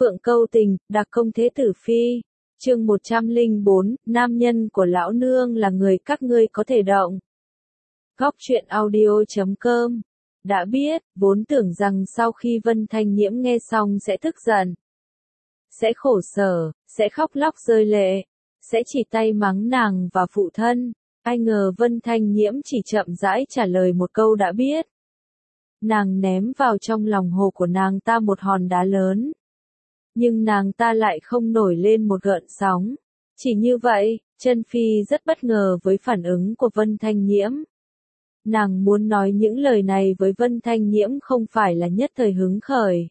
Phượng câu tình, đặc công thế tử phi. Chương 104, nam nhân của lão nương là người các ngươi có thể động. Góc truyện audio.com. Đã biết, vốn tưởng rằng sau khi Vân Thanh Nhiễm nghe xong sẽ tức giận, sẽ khổ sở, sẽ khóc lóc rơi lệ, sẽ chỉ tay mắng nàng và phụ thân. Ai ngờ Vân Thanh Nhiễm chỉ chậm rãi trả lời một câu đã biết. Nàng ném vào trong lòng hồ của nàng ta một hòn đá lớn. Nhưng nàng ta lại không nổi lên một gợn sóng. Chỉ như vậy, Chân Phi rất bất ngờ với phản ứng của Vân Thanh Nhiễm. Nàng muốn nói những lời này với Vân Thanh Nhiễm không phải là nhất thời hứng khởi,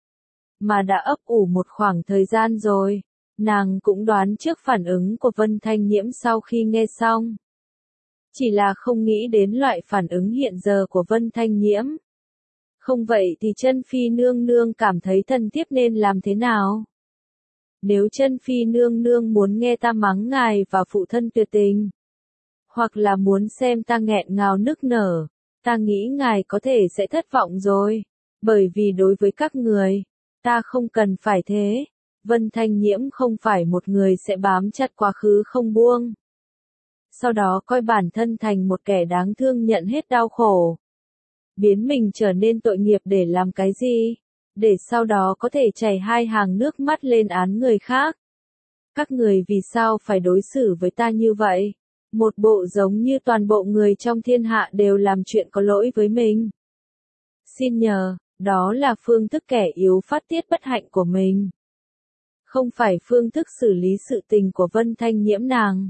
mà đã ấp ủ một khoảng thời gian rồi. Nàng cũng đoán trước phản ứng của Vân Thanh Nhiễm sau khi nghe xong. Chỉ là không nghĩ đến loại phản ứng hiện giờ của Vân Thanh Nhiễm. Không vậy thì Chân Phi nương nương cảm thấy thân tiếp nên làm thế nào? Nếu Chân Phi nương nương muốn nghe ta mắng ngài và phụ thân tuyệt tình, hoặc là muốn xem ta nghẹn ngào nức nở, ta nghĩ ngài có thể sẽ thất vọng rồi. Bởi vì đối với các người, ta không cần phải thế. Vân Thanh Nhiễm không phải một người sẽ bám chặt quá khứ không buông. Sau đó coi bản thân thành một kẻ đáng thương nhận hết đau khổ. Biến mình trở nên tội nghiệp để làm cái gì? Để sau đó có thể chảy hai hàng nước mắt lên án người khác. Các người vì sao phải đối xử với ta như vậy? Một bộ giống như toàn bộ người trong thiên hạ đều làm chuyện có lỗi với mình. Xin nhờ, đó là phương thức kẻ yếu phát tiết bất hạnh của mình. Không phải phương thức xử lý sự tình của Vân Thanh Nhiễm nàng.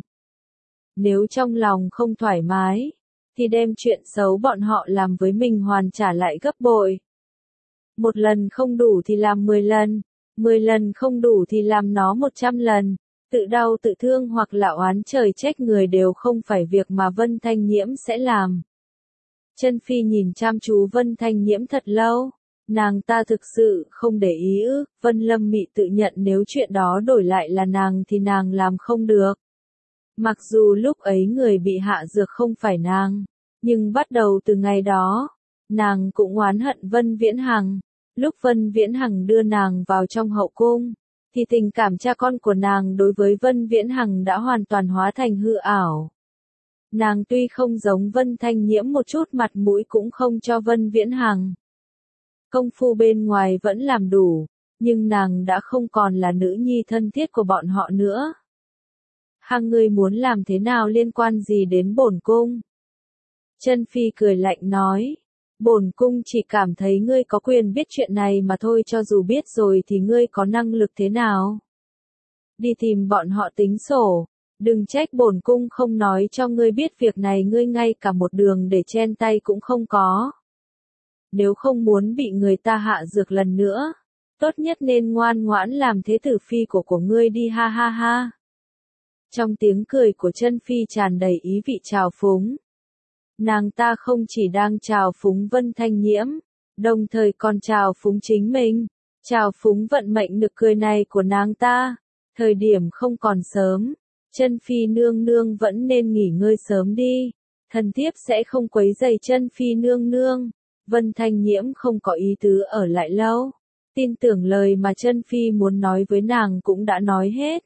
Nếu trong lòng không thoải mái, thì đem chuyện xấu bọn họ làm với mình hoàn trả lại gấp bội. Một lần không đủ thì làm 10 lần, 10 lần không đủ thì làm nó 100 lần. Tự đau tự thương hoặc là oán trời trách người đều không phải việc mà Vân Thanh Nhiễm sẽ làm. Chân Phi nhìn chăm chú Vân Thanh Nhiễm thật lâu. Nàng ta thực sự không để ý ư? Vân Lâm Mị tự nhận nếu chuyện đó đổi lại là nàng thì nàng làm không được. Mặc dù lúc ấy người bị hạ dược không phải nàng, nhưng bắt đầu từ ngày đó, nàng cũng oán hận Vân Viễn Hằng. Lúc Vân Viễn Hằng đưa nàng vào trong hậu cung, thì tình cảm cha con của nàng đối với Vân Viễn Hằng đã hoàn toàn hóa thành hư ảo. Nàng tuy không giống Vân Thanh Nhiễm một chút mặt mũi cũng không cho Vân Viễn Hằng. Công phu bên ngoài vẫn làm đủ, nhưng nàng đã không còn là nữ nhi thân thiết của bọn họ nữa. Hằng ngươi muốn làm thế nào liên quan gì đến bổn cung? Chân Phi cười lạnh nói. Bổn cung chỉ cảm thấy ngươi có quyền biết chuyện này mà thôi, cho dù biết rồi thì ngươi có năng lực thế nào? Đi tìm bọn họ tính sổ, đừng trách bổn cung không nói cho ngươi biết việc này, ngươi ngay cả một đường để chen tay cũng không có. Nếu không muốn bị người ta hạ dược lần nữa, tốt nhất nên ngoan ngoãn làm thế tử phi của ngươi đi, ha ha ha. Trong tiếng cười của Chân Phi tràn đầy ý vị trào phúng. Nàng ta không chỉ đang trào phúng Vân Thanh Nhiễm, đồng thời còn trào phúng chính mình, trào phúng vận mệnh nực cười này của nàng ta. Thời điểm không còn sớm, Chân Phi nương nương vẫn nên nghỉ ngơi sớm đi, thần thiếp sẽ không quấy rầy Chân Phi nương nương. Vân Thanh Nhiễm không có ý tứ ở lại lâu, tin tưởng lời mà Chân Phi muốn nói với nàng cũng đã nói hết.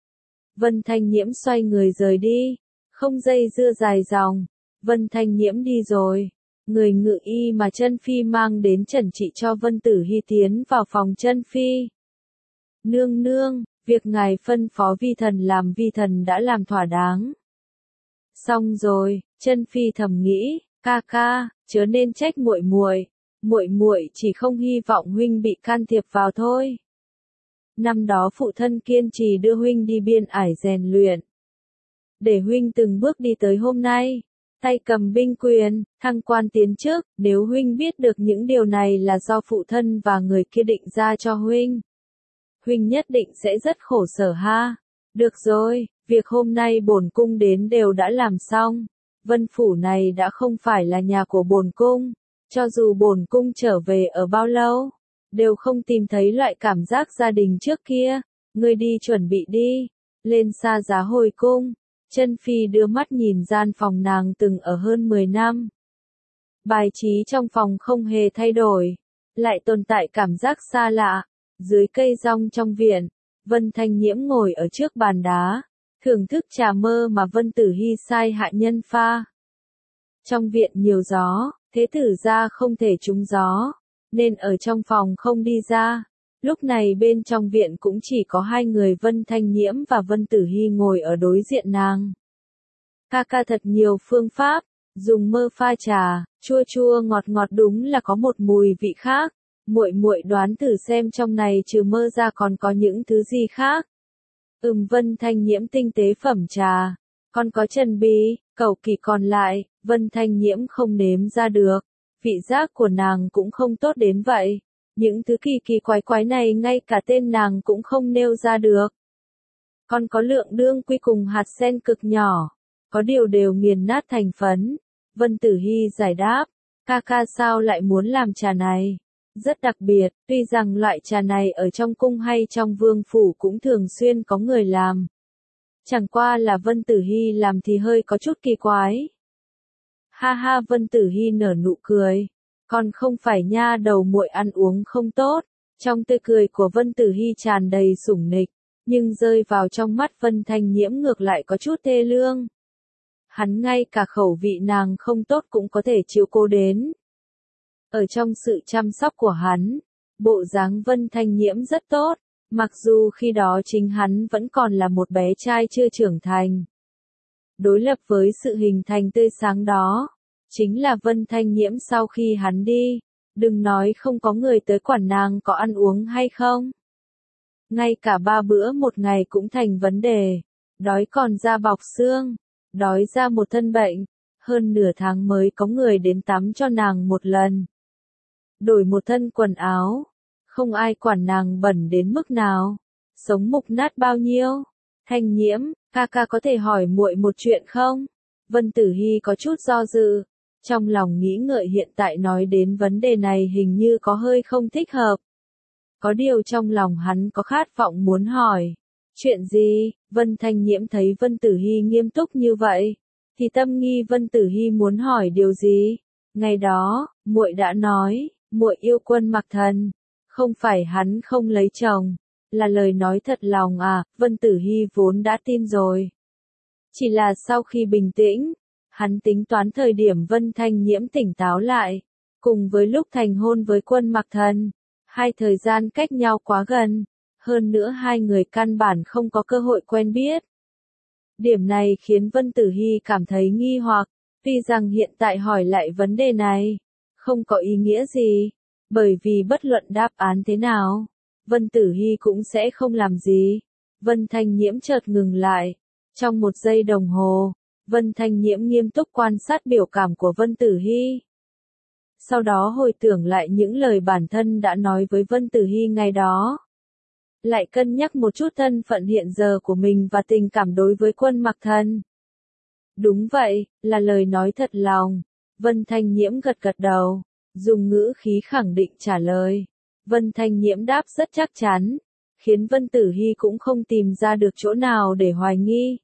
Vân Thanh Nhiễm xoay người rời đi, không dây dưa dài dòng. Vân Thanh Nhiễm đi rồi, người ngự y mà Chân Phi mang đến trần trị cho Vân Tử Hy tiến vào phòng Chân Phi. Nương nương, việc ngài phân phó vi thần làm vi thần đã làm thỏa đáng. Xong rồi, Chân Phi thầm nghĩ, ca ca, chớ nên trách muội muội, muội muội chỉ không hy vọng huynh bị can thiệp vào thôi. Năm đó phụ thân kiên trì đưa huynh đi biên ải rèn luyện, để huynh từng bước đi tới hôm nay, tay cầm binh quyền, thăng quan tiến chức. Nếu huynh biết được những điều này là do phụ thân và người kia định ra cho huynh, huynh nhất định sẽ rất khổ sở ha. Được rồi, việc hôm nay bổn cung đến đều đã làm xong. Vân phủ này đã không phải là nhà của bổn cung, cho dù bổn cung trở về ở bao lâu, đều không tìm thấy loại cảm giác gia đình trước kia. Ngươi đi chuẩn bị đi, lên xa giá hồi cung. Chân Phi đưa mắt nhìn gian phòng nàng từng ở hơn 10 năm. Bài trí trong phòng không hề thay đổi, lại tồn tại cảm giác xa lạ, Dưới cây rong trong viện, Vân Thanh Nhiễm ngồi ở trước bàn đá, thưởng thức trà mơ mà Vân Tử Hy sai hạ nhân pha. Trong viện nhiều gió, thế tử gia không thể trúng gió, nên ở trong phòng không đi ra. Lúc này bên trong viện cũng chỉ có hai người Vân Thanh Nhiễm và Vân Tử Hy ngồi ở đối diện nàng. Ca ca thật nhiều phương pháp, dùng mơ pha trà, chua chua ngọt ngọt đúng là có một mùi vị khác. Muội muội đoán thử xem trong này trừ mơ ra còn có những thứ gì khác. Vân Thanh Nhiễm tinh tế phẩm trà, còn có trần bí, cẩu kỳ còn lại, Vân Thanh Nhiễm không nếm ra được. Vị giác của nàng cũng không tốt đến vậy. Những thứ kỳ kỳ quái quái này ngay cả tên nàng cũng không nêu ra được. Còn có lượng đương quy cùng hạt sen cực nhỏ, có điều đều nghiền nát thành phấn. Vân Tử Hy giải đáp, ca ca sao lại muốn làm trà này? Rất đặc biệt, tuy rằng loại trà này ở trong cung hay trong vương phủ cũng thường xuyên có người làm. Chẳng qua là Vân Tử Hy làm thì hơi có chút kỳ quái. Ha ha, Vân Tử Hy nở nụ cười. Còn không phải nha, đầu muội ăn uống không tốt. Trong tươi cười của Vân Tử Hy tràn đầy sủng nịch, nhưng rơi vào trong mắt Vân Thanh Nhiễm ngược lại có chút thê lương. Hắn ngay cả khẩu vị nàng không tốt cũng có thể chiếu cố đến. Ở trong sự chăm sóc của hắn, bộ dáng Vân Thanh Nhiễm rất tốt, mặc dù khi đó chính hắn vẫn còn là một bé trai chưa trưởng thành. Đối lập với sự hình thành tươi sáng đó, chính là Vân Thanh Nhiễm sau khi hắn đi, đừng nói không có người tới quản nàng có ăn uống hay không. Ngay cả 3 bữa một ngày cũng thành vấn đề, đói còn da bọc xương, đói ra một thân bệnh, hơn nửa tháng mới có người đến tắm cho nàng một lần. Đổi một thân quần áo, không ai quản nàng bẩn đến mức nào, sống mục nát bao nhiêu. Thanh Nhiễm, ca ca có thể hỏi muội một chuyện không? Vân Tử Hy có chút do dự, trong lòng nghĩ ngợi hiện tại nói đến vấn đề này hình như có hơi không thích hợp. Có điều trong lòng hắn có khát vọng muốn hỏi. Chuyện gì? Vân Thanh Nhiễm thấy Vân Tử Hy nghiêm túc như vậy, thì tâm nghi Vân Tử Hy muốn hỏi điều gì. Ngày đó, muội đã nói, muội yêu Quân Mặc Thần, không phải hắn không lấy chồng, là lời nói thật lòng à? Vân Tử Hy vốn đã tin rồi. Chỉ là sau khi bình tĩnh, hắn tính toán thời điểm Vân Thanh Nhiễm tỉnh táo lại, cùng với lúc thành hôn với Quân Mặc Thần, hai thời gian cách nhau quá gần, hơn nữa hai người căn bản không có cơ hội quen biết. Điểm này khiến Vân Tử Hy cảm thấy nghi hoặc, tuy rằng hiện tại hỏi lại vấn đề này, không có ý nghĩa gì, bởi vì bất luận đáp án thế nào, Vân Tử Hy cũng sẽ không làm gì. Vân Thanh Nhiễm chợt ngừng lại, trong một giây đồng hồ, Vân Thanh Nhiễm nghiêm túc quan sát biểu cảm của Vân Tử Hy. Sau đó hồi tưởng lại những lời bản thân đã nói với Vân Tử Hy ngày đó. Lại cân nhắc một chút thân phận hiện giờ của mình và tình cảm đối với Quân Mặc Thần. Đúng vậy, là lời nói thật lòng. Vân Thanh Nhiễm gật gật đầu, dùng ngữ khí khẳng định trả lời. Vân Thanh Nhiễm đáp rất chắc chắn, khiến Vân Tử Hy cũng không tìm ra được chỗ nào để hoài nghi.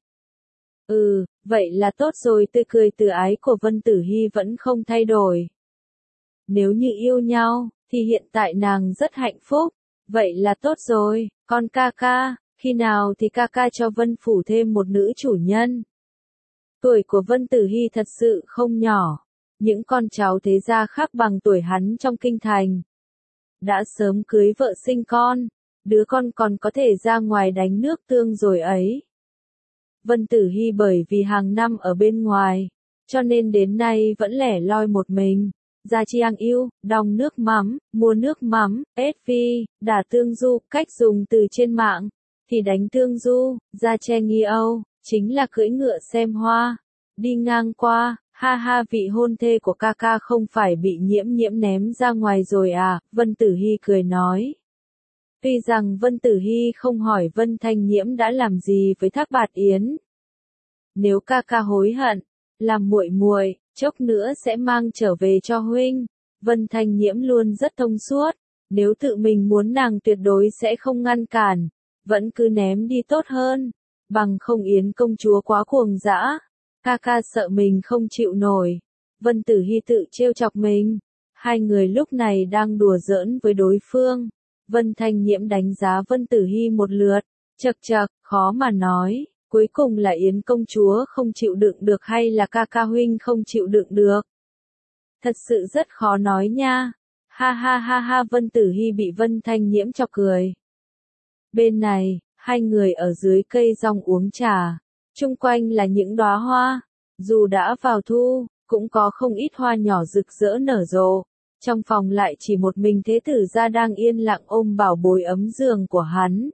Vậy là tốt rồi. Tươi cười từ ái của Vân Tử Hy vẫn không thay đổi. Nếu như yêu nhau, thì hiện tại nàng rất hạnh phúc. Vậy là tốt rồi, còn ca ca, khi nào thì ca ca cho Vân Phủ thêm một nữ chủ nhân? Tuổi của Vân Tử Hy thật sự không nhỏ, những con cháu thế gia khác bằng tuổi hắn trong kinh thành. Đã sớm cưới vợ sinh con, đứa con còn có thể ra ngoài đánh nước tương rồi ấy. Vân Tử Hy bởi vì hàng năm ở bên ngoài, cho nên đến nay vẫn lẻ loi một mình. Gia chiang yêu, đong nước mắm, mua nước mắm, SV, đả tương du, cách dùng từ trên mạng, thì đánh tương du, gia che nghi âu, chính là cưỡi ngựa xem hoa, đi ngang qua, ha ha. Vị hôn thê của ca ca không phải bị Nhiễm ném ra ngoài rồi à? Vân Tử Hy cười nói. Tuy rằng Vân Tử Hy không hỏi Vân Thanh Nhiễm đã làm gì với Thác Bạt Yến. Nếu ca ca hối hận, làm muội chốc nữa sẽ mang trở về cho huynh. Vân Thanh Nhiễm luôn rất thông suốt, nếu tự mình muốn nàng tuyệt đối sẽ không ngăn cản, vẫn cứ ném đi tốt hơn, bằng không Yến công chúa quá cuồng dã, ca ca sợ mình không chịu nổi. Vân Tử Hy tự trêu chọc mình, hai người lúc này đang đùa giỡn với đối phương, Vân Thanh Nhiễm đánh giá Vân Tử Hy một lượt, chậc chậc, khó mà nói, cuối cùng là Yến công chúa không chịu đựng được hay là ca ca huynh không chịu đựng được. Thật sự rất khó nói nha. Ha ha ha ha, Vân Tử Hy bị Vân Thanh Nhiễm chọc cười. Bên này, hai người ở dưới cây rong uống trà, chung quanh là những đóa hoa, dù đã vào thu, cũng có không ít hoa nhỏ rực rỡ nở rộ. Trong phòng lại chỉ một mình Thế Tử gia đang yên lặng ôm bảo bối ấm giường của hắn.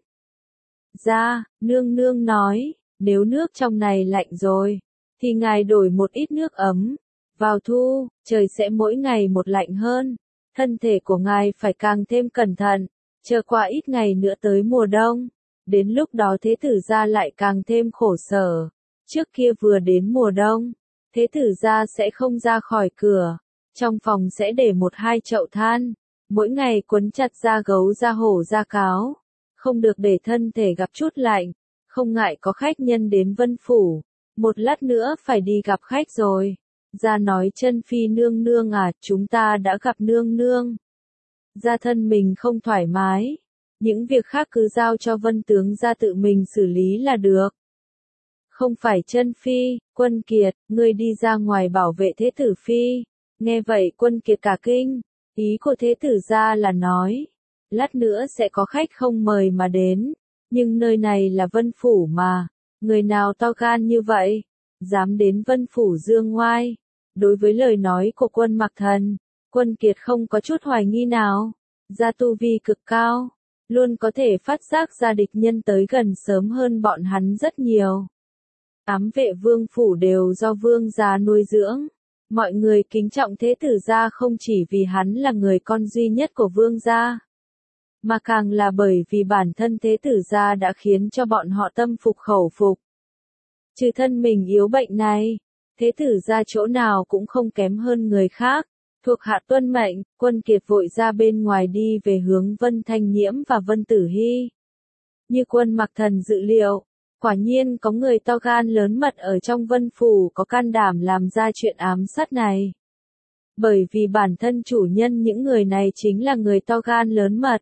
Nương nương nói, nếu nước trong này lạnh rồi, thì ngài đổi một ít nước ấm. Vào thu, trời sẽ mỗi ngày một lạnh hơn, thân thể của ngài phải càng thêm cẩn thận, chờ qua ít ngày nữa tới mùa đông. Đến lúc đó Thế Tử gia lại càng thêm khổ sở. Trước kia vừa đến mùa đông, Thế Tử gia sẽ không ra khỏi cửa, trong phòng sẽ để một hai chậu than, mỗi ngày quấn chặt da gấu da hổ da cáo, không được để thân thể gặp chút lạnh, không ngại có khách nhân đến Vân phủ, một lát nữa phải đi gặp khách rồi. Gia nói Chân Phi nương nương à, chúng ta đã gặp nương nương. Gia thân mình không thoải mái, những việc khác cứ giao cho Vân tướng gia tự mình xử lý là được. Không phải Chân Phi, Quân Kiệt, ngươi đi ra ngoài bảo vệ Thế Tử Phi. Nghe vậy Quân Kiệt cả kinh, ý của Thế Tử gia là nói, lát nữa sẽ có khách không mời mà đến, nhưng nơi này là Vân phủ mà, người nào to gan như vậy, dám đến Vân phủ dương ngoai. Đối với lời nói của Quân Mặc Thần, Quân Kiệt không có chút hoài nghi nào, gia tu vi cực cao, luôn có thể phát giác ra địch nhân tới gần sớm hơn bọn hắn rất nhiều. Ám vệ Vương phủ đều do Vương gia nuôi dưỡng. Mọi người kính trọng Thế Tử gia không chỉ vì hắn là người con duy nhất của Vương gia, mà càng là bởi vì bản thân Thế Tử gia đã khiến cho bọn họ tâm phục khẩu phục. Trừ thân mình yếu bệnh này, Thế Tử gia chỗ nào cũng không kém hơn người khác. Thuộc hạ tuân mệnh, Quân Kiệt vội ra bên ngoài đi về hướng Vân Thanh Nhiễm và Vân Tử Hy. Như Quân Mặc Thần dự liệu, quả nhiên có người to gan lớn mật ở trong Vân phủ có can đảm làm ra chuyện ám sát này. Bởi vì bản thân chủ nhân những người này chính là người to gan lớn mật.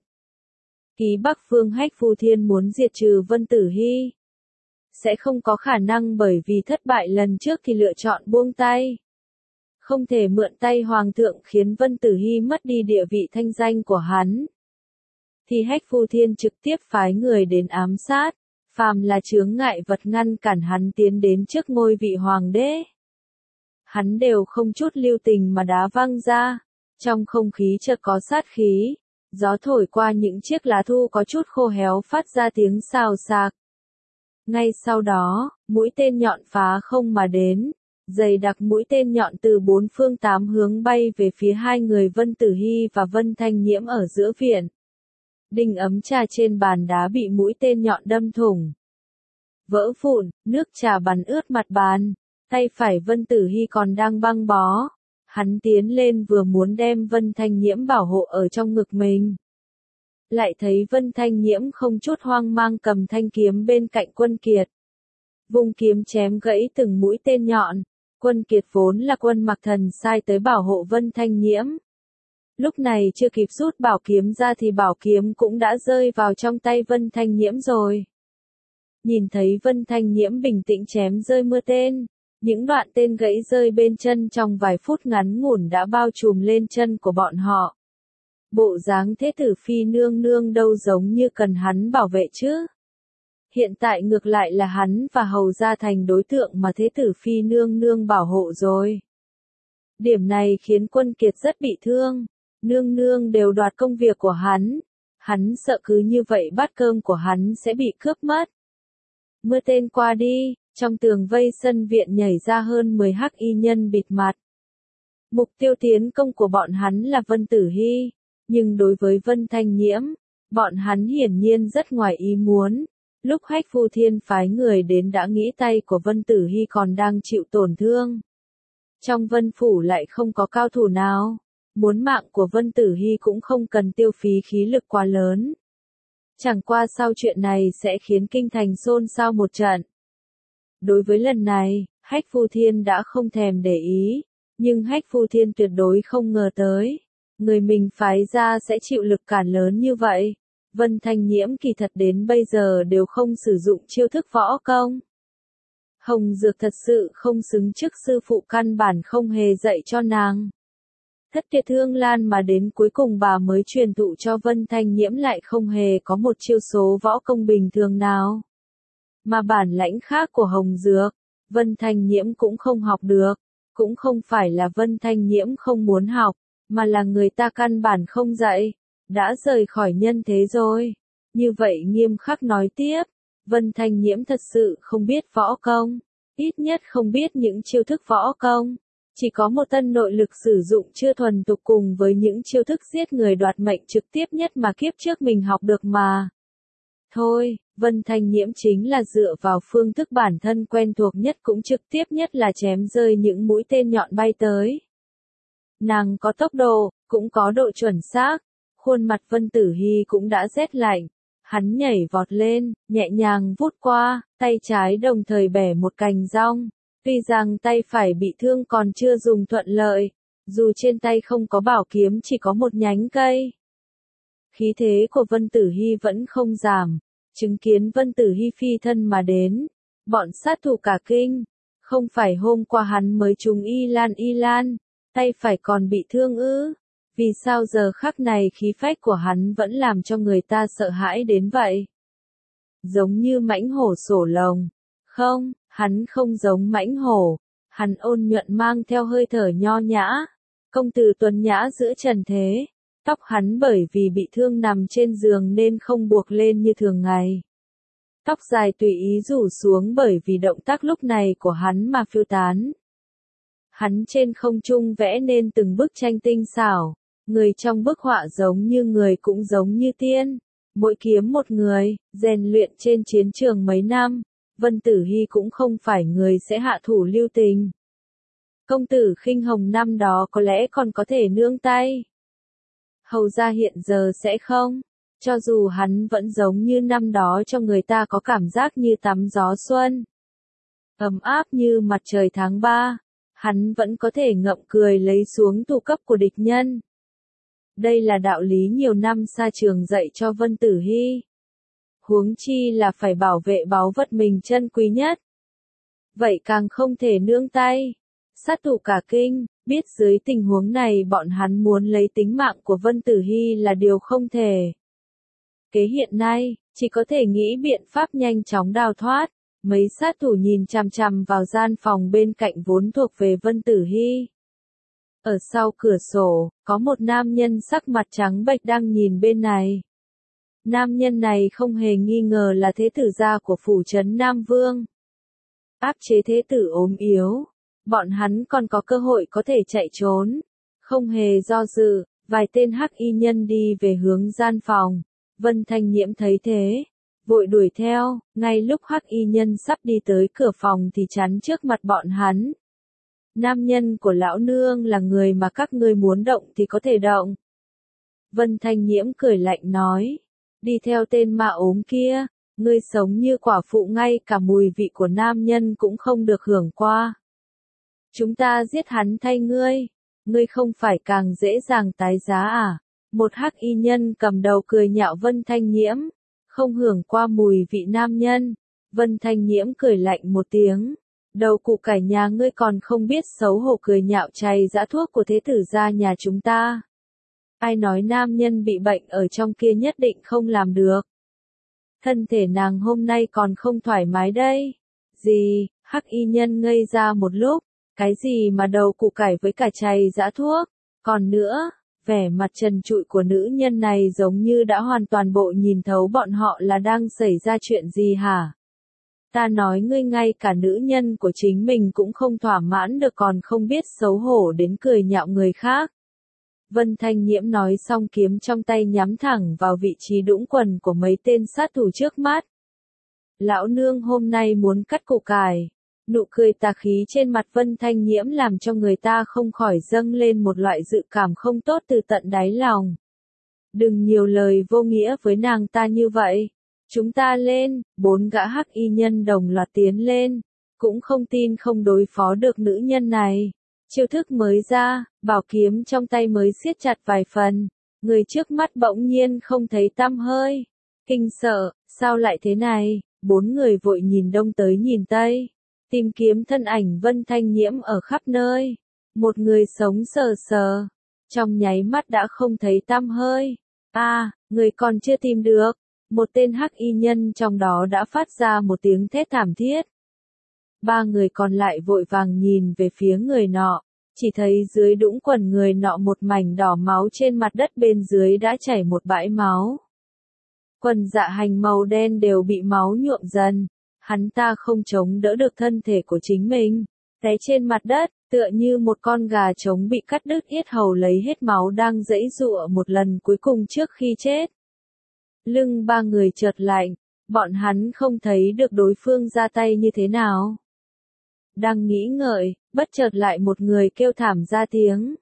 Ký Bắc Vương Hách Phu Thiên muốn diệt trừ Vân Tử Hy, sẽ không có khả năng bởi vì thất bại lần trước thì lựa chọn buông tay. Không thể mượn tay Hoàng thượng khiến Vân Tử Hy mất đi địa vị thanh danh của hắn. Thì Hách Phu Thiên trực tiếp phái người đến ám sát, phàm là chướng ngại vật ngăn cản hắn tiến đến trước ngôi vị hoàng đế. Hắn đều không chút lưu tình mà đá văng ra, trong không khí chợt có sát khí, gió thổi qua những chiếc lá thu có chút khô héo phát ra tiếng xào xạc. Ngay sau đó, mũi tên nhọn phá không mà đến, dày đặc mũi tên nhọn từ bốn phương tám hướng bay về phía hai người Vân Tử Hy và Vân Thanh Nhiễm ở giữa viện. Đinh ấm trà trên bàn đá bị mũi tên nhọn đâm thủng, vỡ vụn, nước trà bắn ướt mặt bàn, tay phải Vân Tử Hy còn đang băng bó. Hắn tiến lên vừa muốn đem Vân Thanh Nhiễm bảo hộ ở trong ngực mình. Lại thấy Vân Thanh Nhiễm không chút hoang mang cầm thanh kiếm bên cạnh Quân Kiệt. Vung kiếm chém gãy từng mũi tên nhọn. Quân Kiệt vốn là Quân Mặc Thần sai tới bảo hộ Vân Thanh Nhiễm. Lúc này chưa kịp rút bảo kiếm ra thì bảo kiếm cũng đã rơi vào trong tay Vân Thanh Nhiễm rồi. Nhìn thấy Vân Thanh Nhiễm bình tĩnh chém rơi mưa tên, những đoạn tên gãy rơi bên chân trong vài phút ngắn ngủn đã bao trùm lên chân của bọn họ. Bộ dáng Thế Tử Phi nương nương đâu giống như cần hắn bảo vệ chứ. Hiện tại ngược lại là hắn và hầu gia thành đối tượng mà Thế Tử Phi nương nương bảo hộ rồi. Điểm này khiến Quân Kiệt rất bị thương. Nương nương đều đoạt công việc của hắn sợ cứ như vậy bát cơm của hắn sẽ bị cướp mất. Mưa tên qua đi, trong tường vây sân viện nhảy ra hơn 10 hắc y nhân bịt mặt. Mục tiêu tiến công của bọn hắn là Vân Tử Hy, nhưng đối với Vân Thanh Nhiễm, bọn hắn hiển nhiên rất ngoài ý muốn. Lúc Hách Phu Thiên phái người đến đã nghĩ tay của Vân Tử Hy còn đang chịu tổn thương. Trong Vân phủ lại không có cao thủ nào, muốn mạng của Vân Tử Hy cũng không cần tiêu phí khí lực quá lớn. Chẳng qua sau chuyện này sẽ khiến kinh thành xôn xao một trận. Đối với lần này, Hách Phu Thiên đã không thèm để ý, nhưng Hách Phu Thiên tuyệt đối không ngờ tới, người mình phái ra sẽ chịu lực cản lớn như vậy. Vân Thanh Nhiễm kỳ thật đến bây giờ đều không sử dụng chiêu thức võ công. Hồng Dược thật sự không xứng chức sư phụ, căn bản không hề dạy cho nàng. Thất Tuyệt Thương Lan mà đến cuối cùng bà mới truyền thụ cho Vân Thanh Nhiễm lại không hề có một chiêu số võ công bình thường nào. Mà bản lãnh khác của Hồng Dược, Vân Thanh Nhiễm cũng không học được. Cũng không phải là Vân Thanh Nhiễm không muốn học, mà là người ta căn bản không dạy. Đã rời khỏi nhân thế rồi. Như vậy nghiêm khắc nói tiếp, Vân Thanh Nhiễm thật sự không biết võ công. Ít nhất không biết những chiêu thức võ công. Chỉ có một tân nội lực sử dụng chưa thuần thục cùng với những chiêu thức giết người đoạt mệnh trực tiếp nhất mà kiếp trước mình học được mà. Thôi, Vân Thanh Nhiễm chính là dựa vào phương thức bản thân quen thuộc nhất cũng trực tiếp nhất là chém rơi những mũi tên nhọn bay tới. Nàng có tốc độ, cũng có độ chuẩn xác. Khuôn mặt Vân Tử Hy cũng đã rét lạnh. Hắn nhảy vọt lên, nhẹ nhàng vút qua, tay trái đồng thời bẻ một cành rong. Tuy rằng tay phải bị thương còn chưa dùng thuận lợi, dù trên tay không có bảo kiếm chỉ có một nhánh cây. Khí thế của Vân Tử Hy vẫn không giảm, chứng kiến Vân Tử Hy phi thân mà đến. Bọn sát thủ cả kinh, không phải hôm qua hắn mới trúng y lan, tay phải còn bị thương ư? Vì sao giờ khắc này khí phách của hắn vẫn làm cho người ta sợ hãi đến vậy? Giống như mãnh hổ sổ lồng. Không, hắn không giống mãnh hổ. Hắn ôn nhuận mang theo hơi thở nho nhã. Công tử tuấn nhã giữa trần thế. Tóc hắn bởi vì bị thương nằm trên giường nên không buộc lên như thường ngày. Tóc dài tùy ý rủ xuống bởi vì động tác lúc này của hắn mà phiêu tán. Hắn trên không trung vẽ nên từng bức tranh tinh xảo. Người trong bức họa giống như người cũng giống như tiên. Mỗi kiếm một người, rèn luyện trên chiến trường mấy năm. Vân Tử Hy cũng không phải người sẽ hạ thủ lưu tình. Công tử Khinh Hồng năm đó có lẽ còn có thể nương tay. Hầu ra hiện giờ sẽ không. Cho dù hắn vẫn giống như năm đó cho người ta có cảm giác như tắm gió xuân. Ấm áp như mặt trời tháng 3. Hắn vẫn có thể ngậm cười lấy xuống thủ cấp của địch nhân. Đây là đạo lý nhiều năm xa trường dạy cho Vân Tử Hy. Huống chi là phải bảo vệ báu vật mình chân quý nhất. Vậy càng không thể nương tay. Sát thủ cả kinh, biết dưới tình huống này bọn hắn muốn lấy tính mạng của Vân Tử Hy là điều không thể. Kế hiện nay, chỉ có thể nghĩ biện pháp nhanh chóng đào thoát. Mấy sát thủ nhìn chằm chằm vào gian phòng bên cạnh vốn thuộc về Vân Tử Hy. Ở sau cửa sổ, có một nam nhân sắc mặt trắng bệch đang nhìn bên này. Nam nhân này không hề nghi ngờ là thế tử gia của phủ trấn Nam Vương. Áp chế thế tử ốm yếu, bọn hắn còn có cơ hội có thể chạy trốn. Không hề do dự, vài tên hắc y nhân đi về hướng gian phòng. Vân Thanh Nhiễm thấy thế, vội đuổi theo, ngay lúc hắc y nhân sắp đi tới cửa phòng thì chắn trước mặt bọn hắn. Nam nhân của lão nương là người mà các ngươi muốn động thì có thể động. Vân Thanh Nhiễm cười lạnh nói, đi theo tên ma ốm kia, ngươi sống như quả phụ ngay cả mùi vị của nam nhân cũng không được hưởng qua. Chúng ta giết hắn thay ngươi không phải càng dễ dàng tái giá à? Một hắc y nhân cầm đầu cười nhạo Vân Thanh Nhiễm, không hưởng qua mùi vị nam nhân. Vân Thanh Nhiễm cười lạnh một tiếng. Đầu cụ cải nhà ngươi còn không biết xấu hổ cười nhạo chay dã thuốc của thế tử gia nhà chúng ta. Ai nói nam nhân bị bệnh ở trong kia nhất định không làm được. Thân thể nàng hôm nay còn không thoải mái đây. Gì, hắc y nhân ngây ra một lúc, cái gì mà đầu cụ cải với cả chay dã thuốc, còn nữa, vẻ mặt trần trụi của nữ nhân này giống như đã hoàn toàn bộ nhìn thấu bọn họ là đang xảy ra chuyện gì hả? Ta nói ngươi ngay cả nữ nhân của chính mình cũng không thỏa mãn được còn không biết xấu hổ đến cười nhạo người khác. Vân Thanh Nhiễm nói xong kiếm trong tay nhắm thẳng vào vị trí đũng quần của mấy tên sát thủ trước mắt. Lão nương hôm nay muốn cắt củ cải. Nụ cười tà khí trên mặt Vân Thanh Nhiễm làm cho người ta không khỏi dâng lên một loại dự cảm không tốt từ tận đáy lòng. Đừng nhiều lời vô nghĩa với nàng ta như vậy. Chúng ta lên, 4 gã hắc y nhân đồng loạt tiến lên, cũng không tin không đối phó được nữ nhân này. Chiêu thức mới ra, bảo kiếm trong tay mới siết chặt vài phần, Người trước mắt bỗng nhiên không thấy tăm hơi. Kinh sợ, sao lại thế này? Bốn người vội nhìn đông tới nhìn tây, tìm kiếm thân ảnh Vân Thanh Nhiễm ở khắp nơi. Một người sống sờ sờ, trong nháy mắt đã không thấy tăm hơi. Người còn chưa tìm được. Một tên hắc y nhân trong đó đã phát ra một tiếng thét thảm thiết. Ba người còn lại vội vàng nhìn về phía người nọ, chỉ thấy dưới đũng quần người nọ một mảnh đỏ máu, trên mặt đất bên dưới đã chảy một bãi máu. Quần dạ hành màu đen đều bị máu nhuộm dần, hắn ta không chống đỡ được thân thể của chính mình, té trên mặt đất, tựa như một con gà trống bị cắt đứt yết hầu lấy hết máu đang giãy giụa một lần cuối cùng trước khi chết. Lưng ba người chợt lạnh, bọn hắn không thấy được đối phương ra tay như thế nào. Đang nghĩ ngợi, bất chợt lại một người kêu thảm ra tiếng.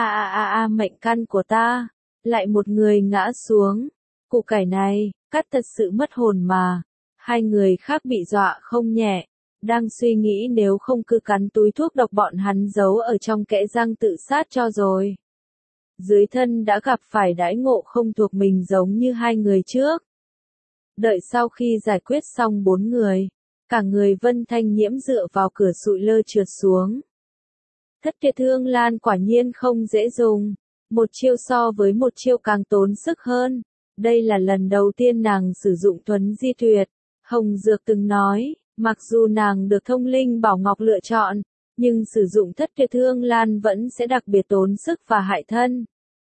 Mệnh căn của ta. Lại một người ngã xuống. Củ cải này, cắt thật sự mất hồn mà. Hai người khác bị dọa không nhẹ. Đang suy nghĩ nếu không cứ cắn túi thuốc độc bọn hắn giấu ở trong kẽ răng tự sát cho rồi. Dưới thân đã gặp phải đãi ngộ không thuộc mình giống như hai người trước. Đợi sau khi giải quyết xong bốn người, cả người Vân Thanh Nhiễm dựa vào cửa sụi lơ trượt xuống. Thất Tuyệt Thương Lan quả nhiên không dễ dùng, một chiêu so với một chiêu càng tốn sức hơn. Đây là lần đầu tiên nàng sử dụng Thuấn Di Tuyệt. Hồng Dược từng nói, mặc dù nàng được Thông Linh Bảo Ngọc lựa chọn, nhưng sử dụng Thất Tuyệt Thương Lan vẫn sẽ đặc biệt tốn sức và hại thân.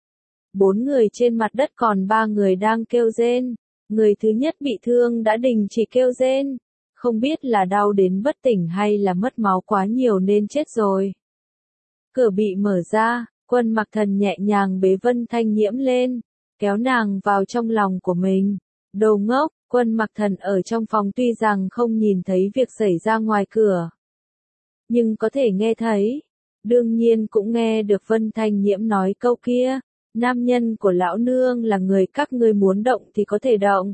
Bốn người trên mặt đất còn ba người đang kêu rên. Người thứ nhất bị thương đã đình chỉ kêu rên. Không biết là đau đến bất tỉnh hay là mất máu quá nhiều nên chết rồi. Cửa bị mở ra, Quân Mặc Thần nhẹ nhàng bế Vân Thanh Nhiễm lên, kéo nàng vào trong lòng của mình. Đồ ngốc, Quân Mặc Thần ở trong phòng tuy rằng không nhìn thấy việc xảy ra ngoài cửa, nhưng có thể nghe thấy. Đương nhiên cũng nghe được Vân Thanh Nhiễm nói câu kia, nam nhân của lão nương là người các ngươi muốn động thì có thể động.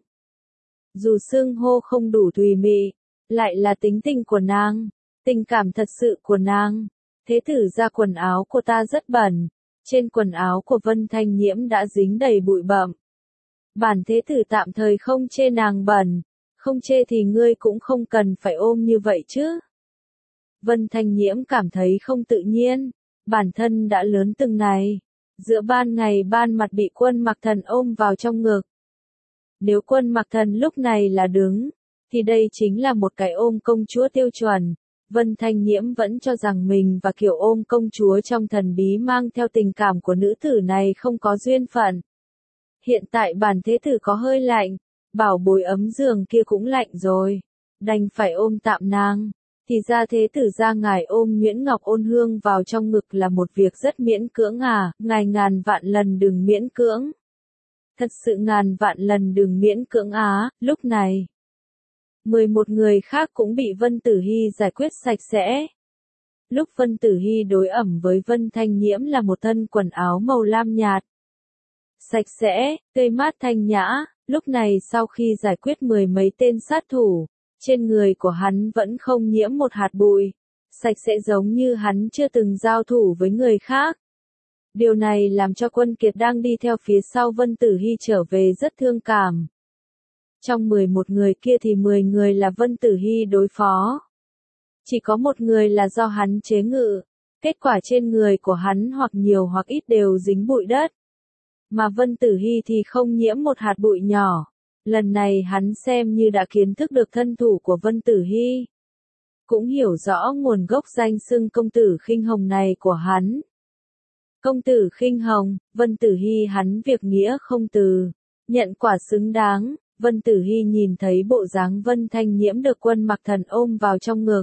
Dù xưng hô không đủ thùy mị, lại là tính tình của nàng, tình cảm thật sự của nàng. Thế tử ra quần áo của ta rất bẩn, trên quần áo của Vân Thanh Nhiễm đã dính đầy bụi bặm. Bản thế tử tạm thời không chê nàng bẩn, không chê thì ngươi cũng không cần phải ôm như vậy chứ. Vân Thanh Nhiễm cảm thấy không tự nhiên, bản thân đã lớn từng này, giữa ban ngày ban mặt bị Quân Mặc Thần ôm vào trong ngực. Nếu Quân Mặc Thần lúc này là đứng, thì đây chính là một cái ôm công chúa tiêu chuẩn. Vân Thanh Nhiễm vẫn cho rằng mình và kiểu ôm công chúa trong thần bí mang theo tình cảm của nữ tử này không có duyên phận. Hiện tại bản thế tử có hơi lạnh, bảo bối ấm giường kia cũng lạnh rồi, đành phải ôm tạm nàng. Thì ra thế tử ra ngài ôm Nguyễn Ngọc Ôn Hương vào trong ngực là một việc rất miễn cưỡng à, ngài ngàn vạn lần đừng miễn cưỡng. Thật sự ngàn vạn lần đừng miễn cưỡng á, lúc này. 11 người khác cũng bị Vân Tử Hy giải quyết sạch sẽ. Lúc Vân Tử Hy đối ẩm với Vân Thanh Nhiễm là một thân quần áo màu lam nhạt. Sạch sẽ, tươi mát thanh nhã, lúc này sau khi giải quyết mười mấy tên sát thủ, trên người của hắn vẫn không nhiễm một hạt bụi, sạch sẽ giống như hắn chưa từng giao thủ với người khác. Điều này làm cho Quân Kiệt đang đi theo phía sau Vân Tử Hy trở về rất thương cảm. Trong 11 người kia thì 10 người là Vân Tử Hy đối phó. Chỉ có một người là do hắn chế ngự, kết quả trên người của hắn hoặc nhiều hoặc ít đều dính bụi đất. Mà Vân Tử Hy thì không nhiễm một hạt bụi nhỏ. Lần này hắn xem như đã kiến thức được thân thủ của Vân Tử Hy. Cũng hiểu rõ nguồn gốc danh xưng công tử khinh hồng này của hắn. Công tử khinh hồng, Vân Tử Hy hắn việc nghĩa không từ, nhận quả xứng đáng. Vân Tử Hy nhìn thấy bộ dáng Vân Thanh Nhiễm được Quân Mặc Thần ôm vào trong ngực.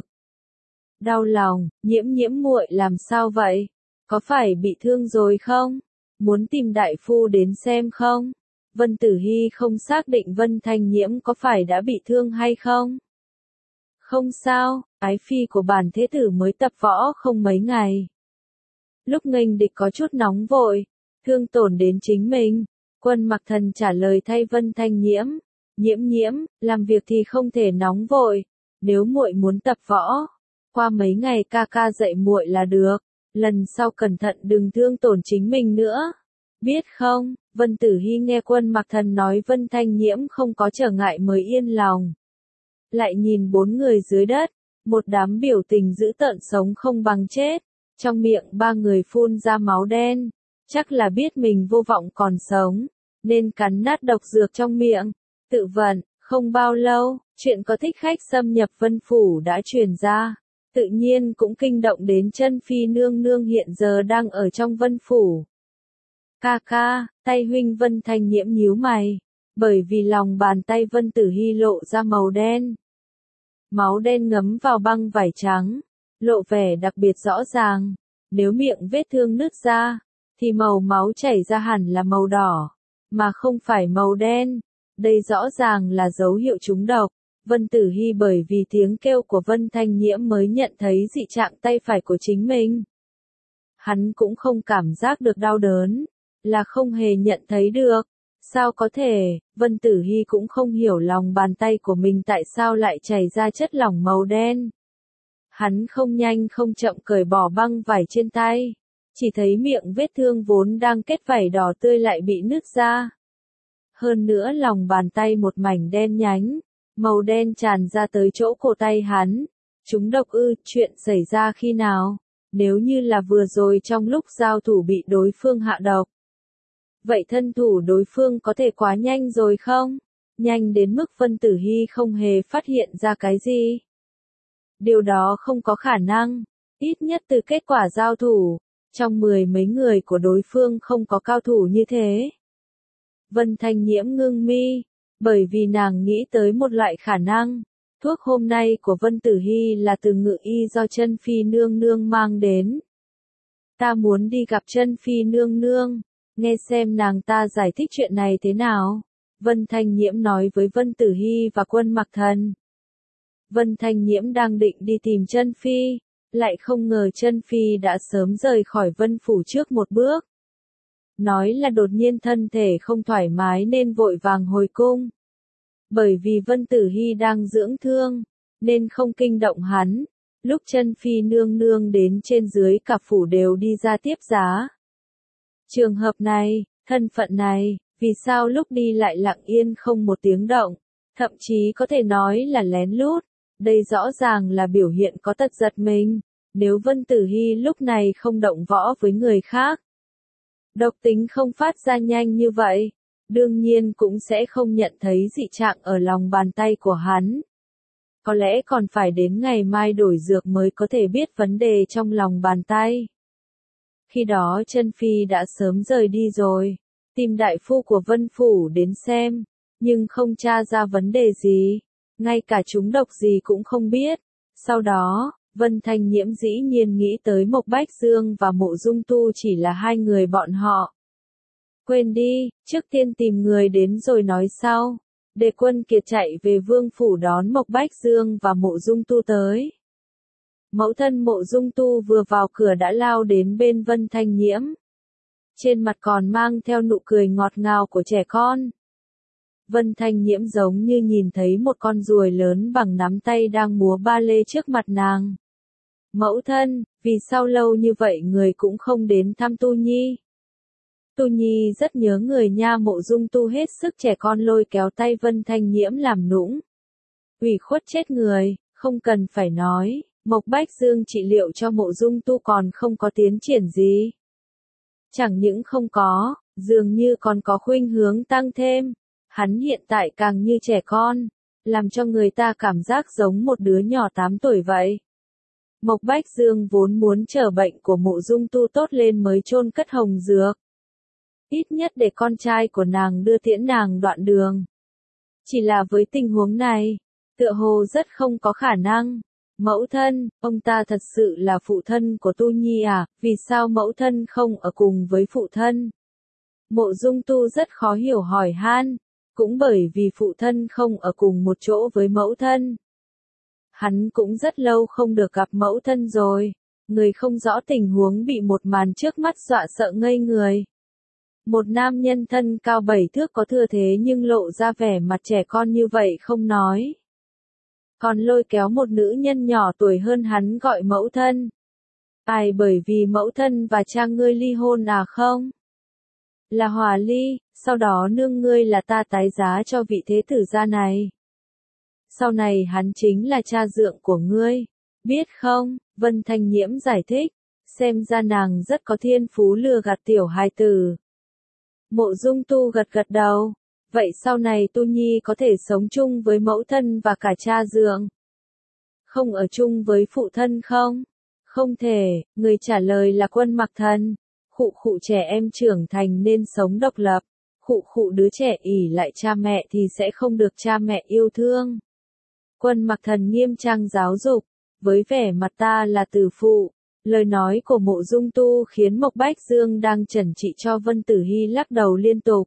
Đau lòng, Nhiễm muội làm sao vậy? Có phải bị thương rồi không? Muốn tìm đại phu đến xem không? Vân Tử Hy không xác định Vân Thanh Nhiễm có phải đã bị thương hay không. Không sao, ái phi của bản thế tử mới tập võ không mấy ngày. Lúc nghênh địch có chút nóng vội, thương tổn đến chính mình. Quân Mặc Thần trả lời thay Vân Thanh Nhiễm. Nhiễm, làm việc thì không thể nóng vội. Nếu muội muốn tập võ, qua mấy ngày ca ca dạy muội là được. Lần sau cẩn thận đừng thương tổn chính mình nữa. Biết không, Vân Tử Hy nghe Quân Mặc Thần nói Vân Thanh Nhiễm không có trở ngại mới yên lòng. Lại nhìn 4 người dưới đất, một đám biểu tình dữ tợn sống không bằng chết, trong miệng 3 người phun ra máu đen, chắc là biết mình vô vọng còn sống, nên cắn nát độc dược trong miệng, tự vận, không bao lâu, chuyện có thích khách xâm nhập Vân Phủ đã truyền ra, tự nhiên cũng kinh động đến Chân Phi nương nương hiện giờ đang ở trong Vân Phủ. Ca ca, tay huynh Vân Thanh Nhiễm nhíu mày, bởi vì lòng bàn tay Vân Tử Hy lộ ra màu đen. Máu đen ngấm vào băng vải trắng, lộ vẻ đặc biệt rõ ràng, nếu miệng vết thương nứt ra, thì màu máu chảy ra hẳn là màu đỏ, mà không phải màu đen, đây rõ ràng là dấu hiệu trúng độc. Vân Tử Hy bởi vì tiếng kêu của Vân Thanh Nhiễm mới nhận thấy dị trạng tay phải của chính mình. Hắn cũng không cảm giác được đau đớn, là không hề nhận thấy được. Sao có thể, Vân Tử Hy cũng không hiểu lòng bàn tay của mình tại sao lại chảy ra chất lỏng màu đen. Hắn không nhanh không chậm cởi bỏ băng vải trên tay, chỉ thấy miệng vết thương vốn đang kết vảy đỏ tươi lại bị nứt ra. Hơn nữa lòng bàn tay một mảnh đen nhánh, màu đen tràn ra tới chỗ cổ tay hắn. Chúng độc ư, chuyện xảy ra khi nào? Nếu như là vừa rồi trong lúc giao thủ bị đối phương hạ độc. Vậy thân thủ đối phương có thể quá nhanh rồi không? Nhanh đến mức Vân Tử Hy không hề phát hiện ra cái gì. Điều đó không có khả năng, ít nhất từ kết quả giao thủ, trong 10 mấy người của đối phương không có cao thủ như thế. Vân Thanh Nhiễm ngưng mi, bởi vì nàng nghĩ tới một loại khả năng, thuốc hôm nay của Vân Tử Hy là từ Ngự Y do Chân Phi nương nương mang đến. Ta muốn đi gặp Chân Phi nương nương, nghe xem nàng ta giải thích chuyện này thế nào. Vân Thanh Nhiễm nói với Vân Tử Hy và Quân Mặc Thần. Vân Thanh Nhiễm đang định đi tìm Chân Phi, lại không ngờ Chân Phi đã sớm rời khỏi Vân Phủ trước một bước. Nói là đột nhiên thân thể không thoải mái nên vội vàng hồi cung. Bởi vì Vân Tử Hy đang dưỡng thương, nên không kinh động hắn. Lúc Chân Phi nương nương đến trên dưới cả phủ đều đi ra tiếp giá. Trường hợp này, thân phận này, vì sao lúc đi lại lặng yên không một tiếng động, thậm chí có thể nói là lén lút, đây rõ ràng là biểu hiện có tật giật mình, nếu Vân Tử Hy lúc này không động võ với người khác. Độc tính không phát ra nhanh như vậy, đương nhiên cũng sẽ không nhận thấy dị trạng ở lòng bàn tay của hắn. Có lẽ còn phải đến ngày mai đổi dược mới có thể biết vấn đề trong lòng bàn tay. Khi đó Chân Phi đã sớm rời đi rồi, tìm đại phu của Vân Phủ đến xem, nhưng không tra ra vấn đề gì, ngay cả trúng độc gì cũng không biết. Sau đó, Vân Thanh Nhiễm dĩ nhiên nghĩ tới Mộc Bách Dương và Mộ Dung Tu chỉ là 2 người bọn họ. Quên đi, trước tiên tìm người đến rồi nói sau. Để Quân Kiệt chạy về Vương Phủ đón Mộc Bách Dương và Mộ Dung Tu tới. Mẫu thân Mộ Dung Tu vừa vào cửa đã lao đến bên Vân Thanh Nhiễm. Trên mặt còn mang theo nụ cười ngọt ngào của trẻ con. Vân Thanh Nhiễm giống như nhìn thấy một con ruồi lớn bằng nắm tay đang múa ba lê trước mặt nàng. Mẫu thân, vì sao lâu như vậy người cũng không đến thăm Tu Nhi? Tu Nhi rất nhớ người nha. Mộ Dung Tu hết sức trẻ con lôi kéo tay Vân Thanh Nhiễm làm nũng. Ủy khuất chết người, không cần phải nói, Mộc Bách Dương trị liệu cho Mộ Dung Tu còn không có tiến triển gì. Chẳng những không có, dường như còn có khuynh hướng tăng thêm. Hắn hiện tại càng như trẻ con, làm cho người ta cảm giác giống một đứa nhỏ 8 tuổi vậy. Mộc Bách Dương vốn muốn chờ bệnh của Mộ Dung Tu tốt lên mới chôn cất hồng dược. Ít nhất để con trai của nàng đưa tiễn nàng đoạn đường. Chỉ là với tình huống này, tựa hồ rất không có khả năng. Mẫu thân, ông ta thật sự là phụ thân của Tu Nhi à, vì sao mẫu thân không ở cùng với phụ thân? Mộ Dung Tu rất khó hiểu hỏi han, cũng bởi vì phụ thân không ở cùng một chỗ với mẫu thân. Hắn cũng rất lâu không được gặp mẫu thân rồi, người không rõ tình huống bị một màn trước mắt dọa sợ ngây người. Một nam nhân thân cao 7 thước có thừa thế nhưng lộ ra vẻ mặt trẻ con như vậy không nói. Còn lôi kéo một nữ nhân nhỏ tuổi hơn hắn gọi mẫu thân. Ai bởi vì mẫu thân và cha ngươi ly hôn à không? Là hòa ly, Sau đó nương ngươi là ta tái giá cho vị thế tử gia này. Sau này hắn chính là cha dượng của ngươi. Biết không? Vân Thanh Nhiễm giải thích. Xem ra nàng rất có thiên phú lừa gạt tiểu hài tử. Mộ Dung Tu gật gật đầu. Vậy sau này Tu Nhi có thể sống chung với mẫu thân và cả cha dượng? Không ở chung với phụ thân không? Không thể, người trả lời là Quân Mặc Thần. Khụ trẻ em trưởng thành nên sống độc lập. Khụ đứa trẻ ỷ lại cha mẹ thì sẽ không được cha mẹ yêu thương. Quân Mặc Thần nghiêm trang giáo dục. Với vẻ mặt ta là tử phụ. Lời nói của Mộ Dung Tu khiến Mộc Bách Dương đang trần trị cho Vân Tử Hy lắc đầu liên tục.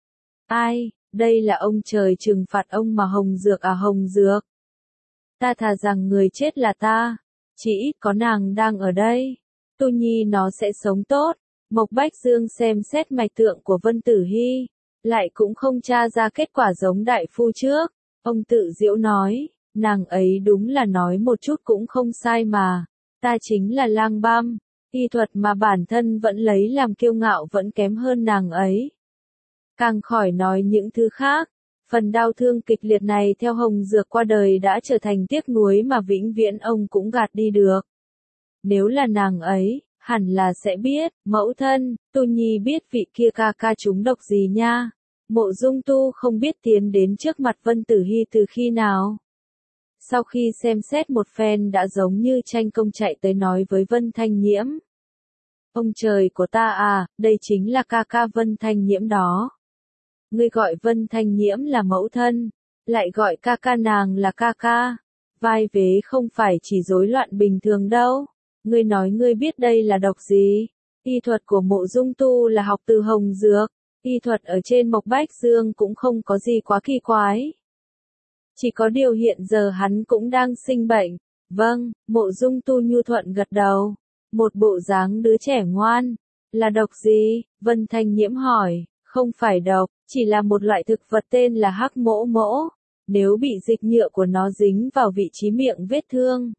Ai, đây là ông trời trừng phạt ông mà Hồng Dược à Hồng Dược. Ta thà rằng người chết là ta, chỉ ít có nàng đang ở đây. Tu Nhi nó sẽ sống tốt. Mộc Bách Dương xem xét mạch tượng của Vân Tử Hy, lại cũng không tra ra kết quả giống đại phu trước. Ông tự giễu nói, nàng ấy đúng là nói một chút cũng không sai mà. Ta chính là lang băm, y thuật mà bản thân vẫn lấy làm kiêu ngạo vẫn kém hơn nàng ấy. Càng khỏi nói những thứ khác, phần đau thương kịch liệt này theo Hồng Dược qua đời đã trở thành tiếc nuối mà vĩnh viễn ông cũng gạt đi được. Nếu là nàng ấy, hẳn là sẽ biết, mẫu thân, Tu Nhi biết vị kia ca ca trúng độc gì nha. Mộ Dung Tu không biết tiến đến trước mặt Vân Tử Hy từ khi nào. Sau khi xem xét một phen đã giống như tranh công chạy tới nói với Vân Thanh Nhiễm. Ông trời của ta à, đây chính là ca ca Vân Thanh Nhiễm đó. Ngươi gọi Vân Thanh Nhiễm là mẫu thân, lại gọi ca ca nàng là ca ca. Vai vế không phải chỉ rối loạn bình thường đâu. Ngươi nói ngươi biết đây là độc gì? Y thuật của Mộ Dung Tu là học từ Hồng Dược. Y thuật ở trên Mộc Bách Dương cũng không có gì quá kỳ quái. Chỉ có điều hiện giờ hắn cũng đang sinh bệnh. Vâng, Mộ Dung Tu nhu thuận gật đầu. Một bộ dáng đứa trẻ ngoan. Là độc gì? Vân Thanh Nhiễm hỏi. Không phải độc, chỉ là một loại thực vật tên là hắc mỗ mỗ. Nếu bị dịch nhựa của nó dính vào vị trí miệng vết thương,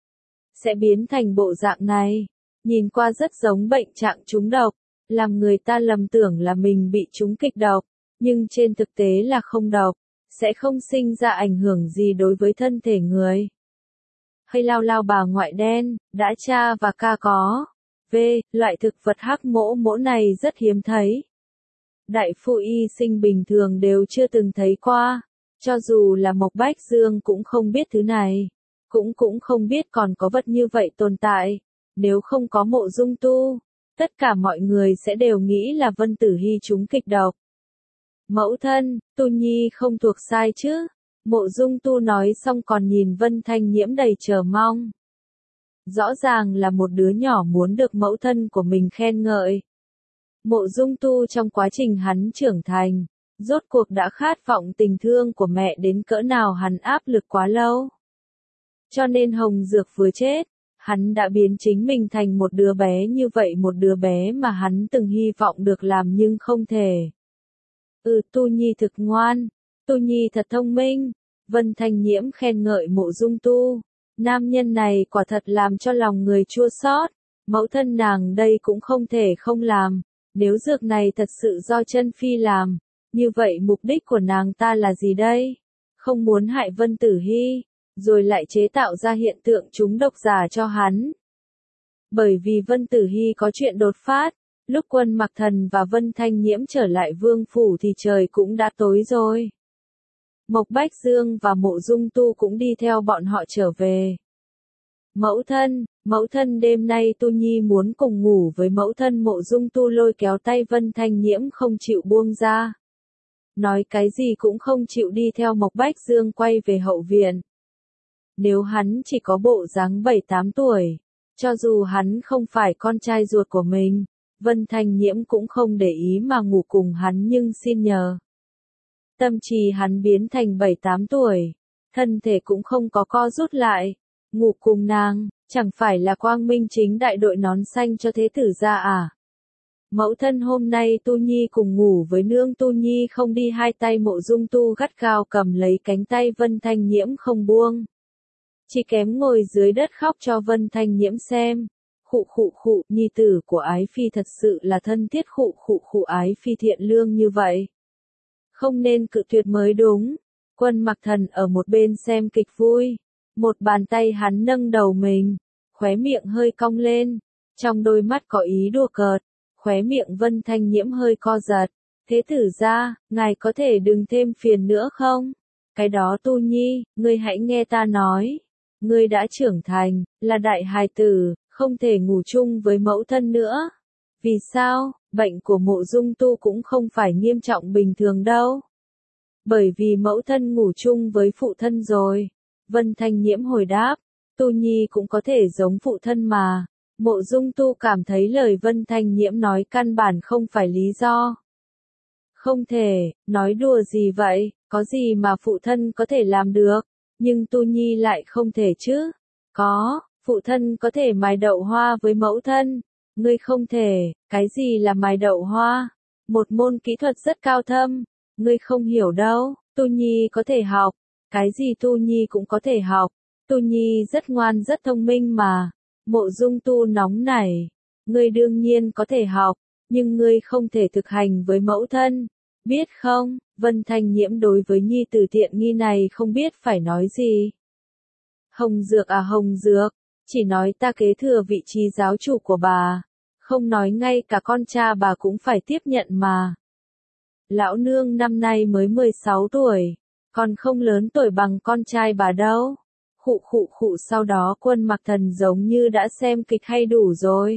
sẽ biến thành bộ dạng này. Nhìn qua rất giống bệnh trạng trúng độc, làm người ta lầm tưởng là mình bị trúng kịch độc, nhưng trên thực tế là không độc, sẽ không sinh ra ảnh hưởng gì đối với thân thể người. Hay lao bà ngoại đen, đã cha và ca có. V, loại thực vật hắc mỗ mỗ này rất hiếm thấy. Đại phu y sinh bình thường đều chưa từng thấy qua, cho dù là Mộc Bách Dương cũng không biết thứ này, cũng không biết còn có vật như vậy tồn tại. Nếu không có Mộ Dung Tu, tất cả mọi người sẽ đều nghĩ là Vân Tử Hy trúng kịch độc. Mẫu thân, Tu Nhi không thuộc sai chứ? Mộ Dung Tu nói xong còn nhìn Vân Thanh Nhiễm đầy chờ mong. Rõ ràng là một đứa nhỏ muốn được mẫu thân của mình khen ngợi. Mộ Dung Tu trong quá trình hắn trưởng thành, rốt cuộc đã khát vọng tình thương của mẹ đến cỡ nào hắn áp lực quá lâu. Cho nên Hồng Dược vừa chết, hắn đã biến chính mình thành một đứa bé như vậy, một đứa bé mà hắn từng hy vọng được làm nhưng không thể. Tu Nhi thực ngoan, Tu Nhi thật thông minh. Vân Thanh Nhiễm khen ngợi Mộ Dung Tu. Nam nhân này quả thật làm cho lòng người chua xót. Mẫu thân nàng đây cũng không thể không làm. Nếu dược này thật sự do Chân Phi làm, như vậy mục đích của nàng ta là gì đây? Không muốn hại Vân Tử Hy, rồi lại chế tạo ra hiện tượng trúng độc giả cho hắn. Bởi vì Vân Tử Hy có chuyện đột phát, lúc Quân Mặc Thần và Vân Thanh Nhiễm trở lại vương phủ thì trời cũng đã tối rồi. Mộc Bách Dương và Mộ Dung Tu cũng đi theo bọn họ trở về. Mẫu thân đêm nay Tu Nhi muốn cùng ngủ với mẫu thân. Mộ Dung Tu lôi kéo tay Vân Thanh Nhiễm không chịu buông ra. Nói cái gì cũng không chịu đi theo Mộc Bách Dương quay về hậu viện. Nếu hắn chỉ có bộ dáng 7-8 tuổi, cho dù hắn không phải con trai ruột của mình, Vân Thanh Nhiễm cũng không để ý mà ngủ cùng hắn, nhưng xin nhờ. Tâm trí hắn biến thành 7-8 tuổi, thân thể cũng không có co rút lại, ngủ cùng nàng, chẳng phải là quang minh chính đại đội nón xanh cho thế tử gia à? Mẫu thân hôm nay Tu Nhi cùng ngủ với nương. Tu Nhi không đi. Hai tay Mộ Dung Tu gắt gao cầm lấy cánh tay Vân Thanh Nhiễm không buông. Chỉ kém ngồi dưới đất khóc cho Vân Thanh Nhiễm xem. Nhi tử của Ái Phi thật sự là thân thiết. Ái Phi thiện lương như vậy. Không nên cự tuyệt mới đúng. Quân Mặc Thần ở một bên xem kịch vui. Một bàn tay hắn nâng đầu mình, khóe miệng hơi cong lên, trong đôi mắt có ý đùa cợt, khóe miệng Vân Thanh Nhiễm hơi co giật. Thế tử gia, ngài có thể đừng thêm phiền nữa không? Cái đó Tu Nhi, ngươi hãy nghe ta nói. Ngươi đã trưởng thành, là đại hài tử, không thể ngủ chung với mẫu thân nữa. Vì sao? Bệnh của Mộ Dung Tu cũng không phải nghiêm trọng bình thường đâu. Bởi vì mẫu thân ngủ chung với phụ thân rồi. Vân Thanh Nhiễm hồi đáp, Tu Nhi cũng có thể giống phụ thân mà. Mộ Dung Tu cảm thấy lời Vân Thanh Nhiễm nói căn bản không phải lý do. Không thể, nói đùa gì vậy, có gì mà phụ thân có thể làm được, nhưng Tu Nhi lại không thể chứ. Có, phụ thân có thể mài đậu hoa với mẫu thân, ngươi không thể. Cái gì là mài đậu hoa? Một môn kỹ thuật rất cao thâm, ngươi không hiểu đâu. Tu Nhi có thể học, cái gì Tu Nhi cũng có thể học. Tu Nhi rất ngoan rất thông minh mà. Mộ Dung Tu nóng nảy, ngươi đương nhiên có thể học, nhưng ngươi không thể thực hành với mẫu thân, biết không? Vân Thanh Nhiễm đối với nhi tử tiện nghi này không biết phải nói gì. Hồng Dược à Hồng Dược, chỉ nói ta kế thừa vị trí giáo chủ của bà, không nói ngay cả con cha bà cũng phải tiếp nhận mà. Lão nương năm nay mới 16 tuổi, còn không lớn tuổi bằng con trai bà đâu. Khụ khụ khụ, sau đó Quân Mặc Thần giống như đã xem kịch hay đủ rồi.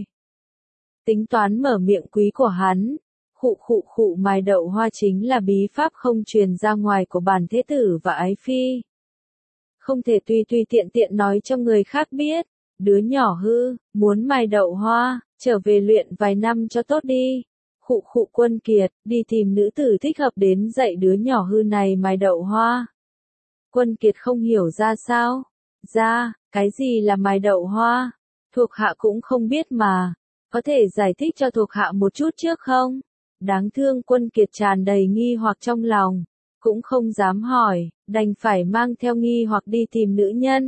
Tính toán mở miệng quý của hắn. Khụ khụ khụ, mài đậu hoa chính là bí pháp không truyền ra ngoài của bản thế tử và ái phi. Không thể tùy tùy tiện tiện nói cho người khác biết. Đứa nhỏ hư, muốn mài đậu hoa, trở về luyện vài năm cho tốt đi. Khụ khụ, Quân Kiệt, đi tìm nữ tử thích hợp đến dạy đứa nhỏ hư này mài đậu hoa. Quân Kiệt không hiểu ra sao. Ra, cái gì là mài đậu hoa? Thuộc hạ cũng không biết mà. Có thể giải thích cho thuộc hạ một chút trước không? Đáng thương Quân Kiệt tràn đầy nghi hoặc trong lòng, cũng không dám hỏi, đành phải mang theo nghi hoặc đi tìm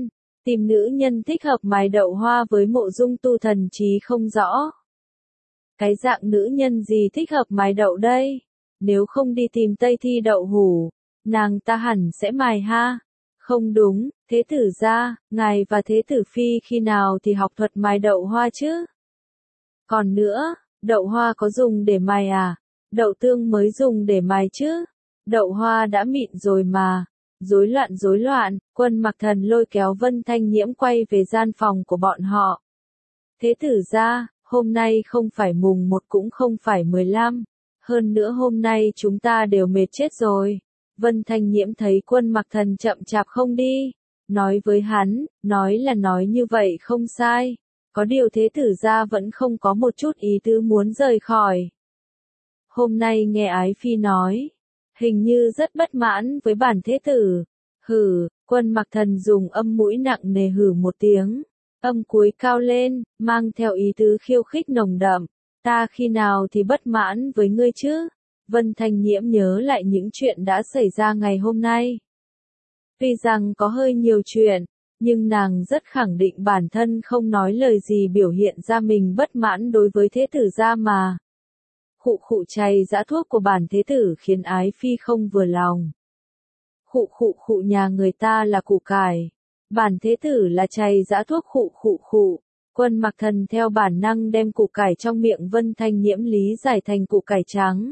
nữ nhân thích hợp mài đậu hoa với Mộ Dung Tu thần trí không rõ. Cái dạng nữ nhân gì thích hợp mài đậu đây? Nếu không đi tìm Tây Thi đậu hủ, nàng ta hẳn sẽ mài ha. Không đúng, thế tử gia, ngài và thế tử phi khi nào thì học thuật mài đậu hoa chứ? Còn nữa, đậu hoa có dùng để mài à? Đậu tương mới dùng để mài chứ. Đậu hoa đã mịn rồi mà. Rối loạn, Quân Mặc Thần lôi kéo Vân Thanh Nhiễm quay về gian phòng của bọn họ. Thế tử gia, hôm nay không phải mùng 1 cũng không phải 15. Hơn nữa hôm nay chúng ta đều mệt chết rồi. Vân Thanh Nhiễm thấy Quân Mặc Thần chậm chạp không đi. Nói với hắn, nói là nói như vậy không sai. Có điều thế tử gia vẫn không có một chút ý tứ muốn rời khỏi. Hôm nay nghe ái phi nói, hình như rất bất mãn với bản thế tử. Hừ, Quân Mặc Thần dùng âm mũi nặng nề hừ một tiếng, âm cuối cao lên, mang theo ý tứ khiêu khích nồng đậm. Ta khi nào thì bất mãn với ngươi chứ? Vân Thanh Nhiễm nhớ lại những chuyện đã xảy ra ngày hôm nay. Tuy rằng có hơi nhiều chuyện, nhưng nàng rất khẳng định bản thân không nói lời gì biểu hiện ra mình bất mãn đối với thế tử gia mà. Khụ khụ, chay dã thuốc của bản thế tử khiến ái phi không vừa lòng. Khụ khụ khụ, nhà người ta là củ cải, bản thế tử là chay dã thuốc. Khụ khụ khụ. Quân Mặc Thần theo bản năng đem củ cải trong miệng Vân Thanh Nhiễm lý giải thành củ cải trắng.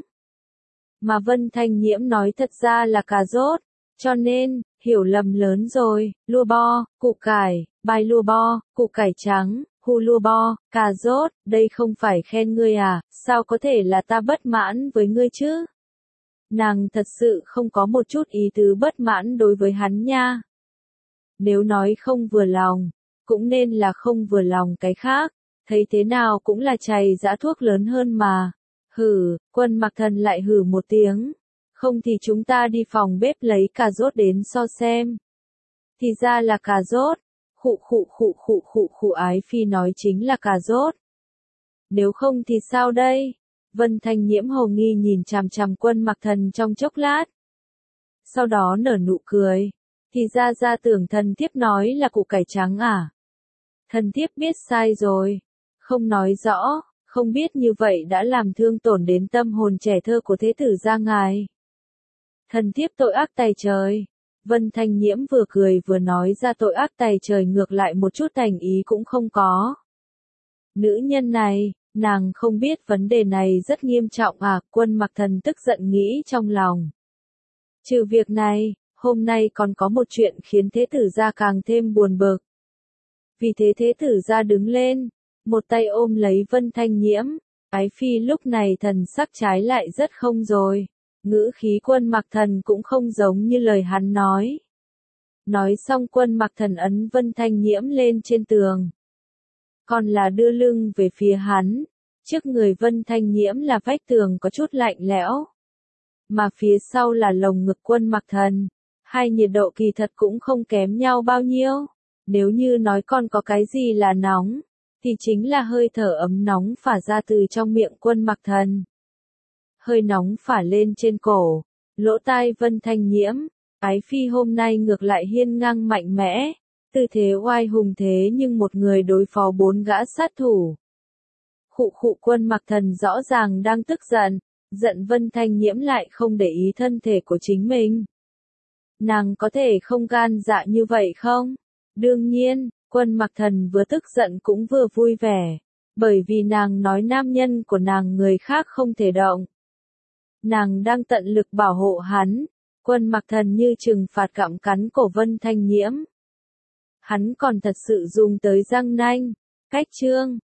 Mà Vân Thanh Nhiễm nói thật ra là cà rốt, cho nên, hiểu lầm lớn rồi. Lua bo, củ cải, bài lua bo, củ cải trắng, hu lua bo, cà rốt, đây không phải khen ngươi à, sao có thể là ta bất mãn với ngươi chứ? Nàng thật sự không có một chút ý tứ bất mãn đối với hắn nha. Nếu nói không vừa lòng, cũng nên là không vừa lòng cái khác, thấy thế nào cũng là chày dã thuốc lớn hơn mà. Hừ, Quân Mặc Thần lại hừ một tiếng. Không thì chúng ta đi phòng bếp lấy cà rốt đến so xem. Thì ra là cà rốt. Khụ khụ khụ khụ khụ khụ, ái phi nói chính là cà rốt. Nếu không thì sao đây? Vân Thanh Nhiễm hồ nghi nhìn chằm chằm Quân Mặc Thần trong chốc lát. Sau đó nở nụ cười. Thì ra tưởng thần thiếp nói là củ cải trắng à? Thần thiếp biết sai rồi. Không nói rõ, không biết như vậy đã làm thương tổn đến tâm hồn trẻ thơ của thế tử gia ngài. Thần thiếp tội ác tày trời. Vân Thanh Nhiễm vừa cười vừa nói ra tội ác tày trời ngược lại một chút thành ý cũng không có. Nữ nhân này, nàng không biết vấn đề này rất nghiêm trọng à, Quân Mặc Thần tức giận nghĩ trong lòng. Trừ việc này, hôm nay còn có một chuyện khiến thế tử gia càng thêm buồn bực. Vì thế thế tử gia đứng lên, một tay ôm lấy Vân Thanh Nhiễm, Ái Phi lúc này thần sắc trái lại rất không rồi, ngữ khí Quân Mặc Thần cũng không giống như lời hắn nói. Nói xong Quân Mặc Thần ấn Vân Thanh Nhiễm lên trên tường. Còn là đưa lưng về phía hắn, trước người Vân Thanh Nhiễm là vách tường có chút lạnh lẽo. Mà phía sau là lồng ngực Quân Mặc Thần, hai nhiệt độ kỳ thật cũng không kém nhau bao nhiêu. Nếu như nói còn có cái gì là nóng, thì chính là hơi thở ấm nóng phả ra từ trong miệng Quân Mặc Thần. Hơi nóng phả lên trên cổ, lỗ tai Vân Thanh Nhiễm, Ái Phi hôm nay ngược lại hiên ngang mạnh mẽ, tư thế oai hùng thế nhưng một người đối phó 4 gã sát thủ. Khụ Quân Mặc Thần rõ ràng đang tức giận, giận Vân Thanh Nhiễm lại không để ý thân thể của chính mình. Nàng có thể không gan dạ như vậy không? Đương nhiên, Quân Mặc Thần vừa tức giận cũng vừa vui vẻ, bởi vì nàng nói nam nhân của nàng người khác không thể động. Nàng đang tận lực bảo hộ hắn, Quân Mặc Thần như trừng phạt gặm cắn cổ Vân Thanh Nhiễm. Hắn còn thật sự dùng tới răng nanh, cách chương.